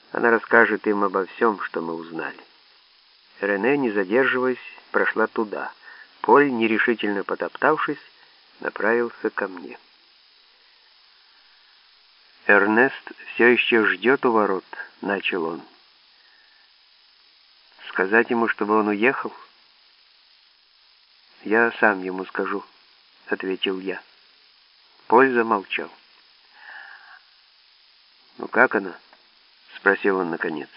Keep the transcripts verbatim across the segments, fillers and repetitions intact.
Она расскажет им обо всем, что мы узнали. Рене, не задерживаясь, прошла туда. Поль, нерешительно потоптавшись, направился ко мне. «Эрнест все еще ждет у ворот», — начал он. «Сказать ему, чтобы он уехал?» «Я сам ему скажу», — ответил я. Поль замолчал. «Ну как она?» — спросил он наконец.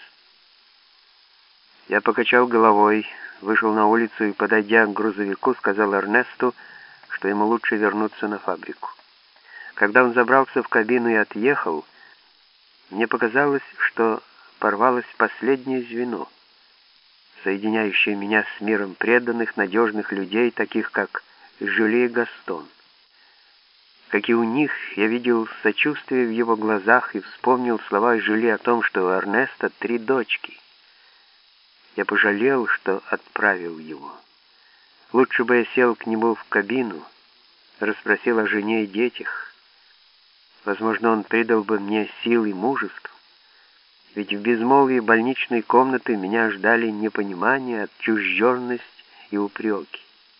Я покачал головой, вышел на улицу и, подойдя к грузовику, сказал Эрнесту, что ему лучше вернуться на фабрику. Когда он забрался в кабину и отъехал, мне показалось, что порвалось последнее звено, соединяющее меня с миром преданных, надежных людей, таких как Жюли и Гастон. Как и у них, я видел сочувствие в его глазах и вспомнил слова Жюли о том, что у Эрнеста три дочки. Я пожалел, что отправил его. Лучше бы я сел к нему в кабину, расспросил о жене и детях. Возможно, он придал бы мне сил и мужество, ведь в безмолвии больничной комнаты меня ждали непонимание, отчужденность и упреки.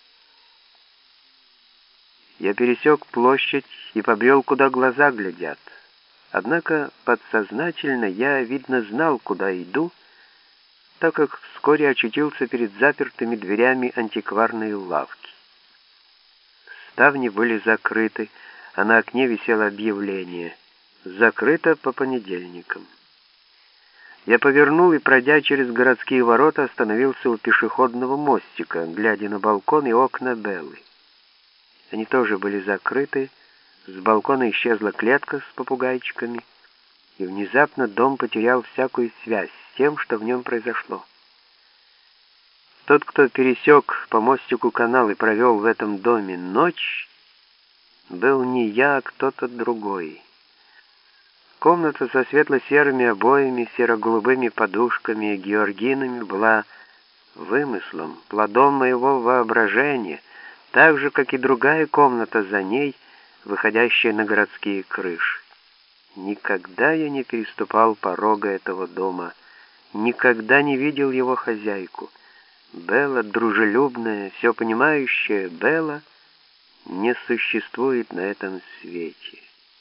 Я пересек площадь и побрел, куда глаза глядят. Однако подсознательно я, видно, знал, куда иду, так как вскоре очутился перед запертыми дверями антикварной лавки. Ставни были закрыты, а на окне висело объявление «Закрыто по понедельникам». Я повернул и, пройдя через городские ворота, остановился у пешеходного мостика, глядя на балкон и окна Беллы. Они тоже были закрыты, с балкона исчезла клетка с попугайчиками, и внезапно дом потерял всякую связь с тем, что в нем произошло. Тот, кто пересек по мостику канал и провел в этом доме ночь, был не я, а кто-то другой. Комната со светло-серыми обоями, серо-голубыми подушками и георгинами была вымыслом, плодом моего воображения, так же, как и другая комната за ней, выходящая на городские крыши. Никогда я не переступал порога этого дома, никогда не видел его хозяйку. Белла, дружелюбная, все понимающая Белла, не существует на этом свете.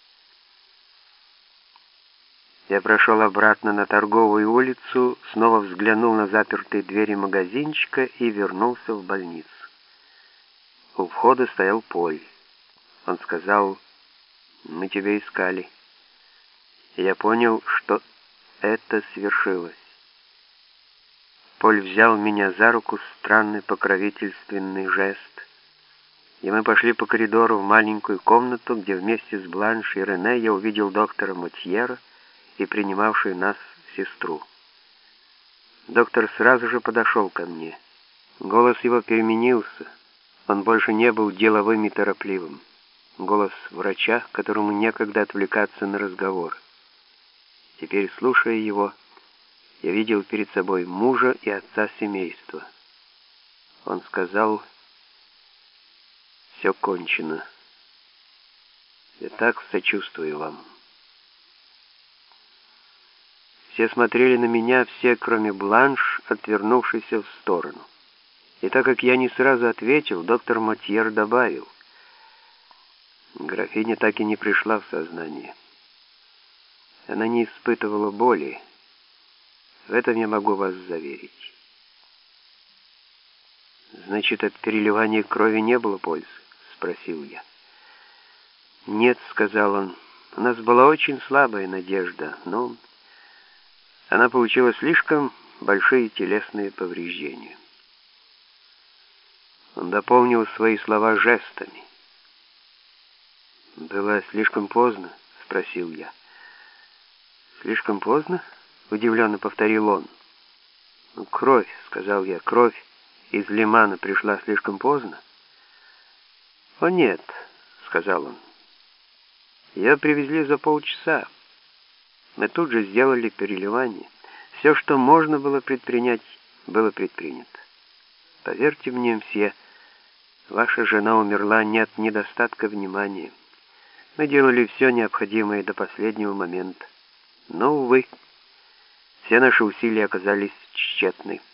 Я прошел обратно на торговую улицу, снова взглянул на запертые двери магазинчика и вернулся в больницу. У входа стоял Поль. Он сказал: «Мы тебя искали». И я понял, что это свершилось. Поль взял меня за руку, странный покровительственный жест, и мы пошли по коридору в маленькую комнату, где вместе с Бланш и Рене я увидел доктора Мотьера и принимавшую нас сестру. Доктор сразу же подошел ко мне. Голос его переменился. Он больше не был деловым и торопливым. Голос врача, которому некогда отвлекаться на разговор. Теперь, слушая его, я видел перед собой мужа и отца семейства. Он сказал: «Все кончено. Я так сочувствую вам». Все смотрели на меня, все, кроме Бланш, отвернувшейся в сторону. И так как я не сразу ответил, доктор Мотьер добавил: «Графиня так и не пришла в сознание. Она не испытывала боли. В этом я могу вас заверить». «Значит, от переливания крови не было пользы?» — спросил я. «Нет», — сказал он, — «у нас была очень слабая надежда, но она получила слишком большие телесные повреждения». Он дополнил свои слова жестами. «Было слишком поздно?» — спросил я. «Слишком поздно?» — удивленно повторил он. «Ну, кровь», — сказал я, — «кровь из Лимана пришла слишком поздно?» «О, нет», — сказал он. «Ее привезли за полчаса. Мы тут же сделали переливание. Все, что можно было предпринять, было предпринято. Поверьте мне, мсье, ваша жена умерла не от недостатка внимания. Мы делали все необходимое до последнего момента. Но, увы, все наши усилия оказались тщетны.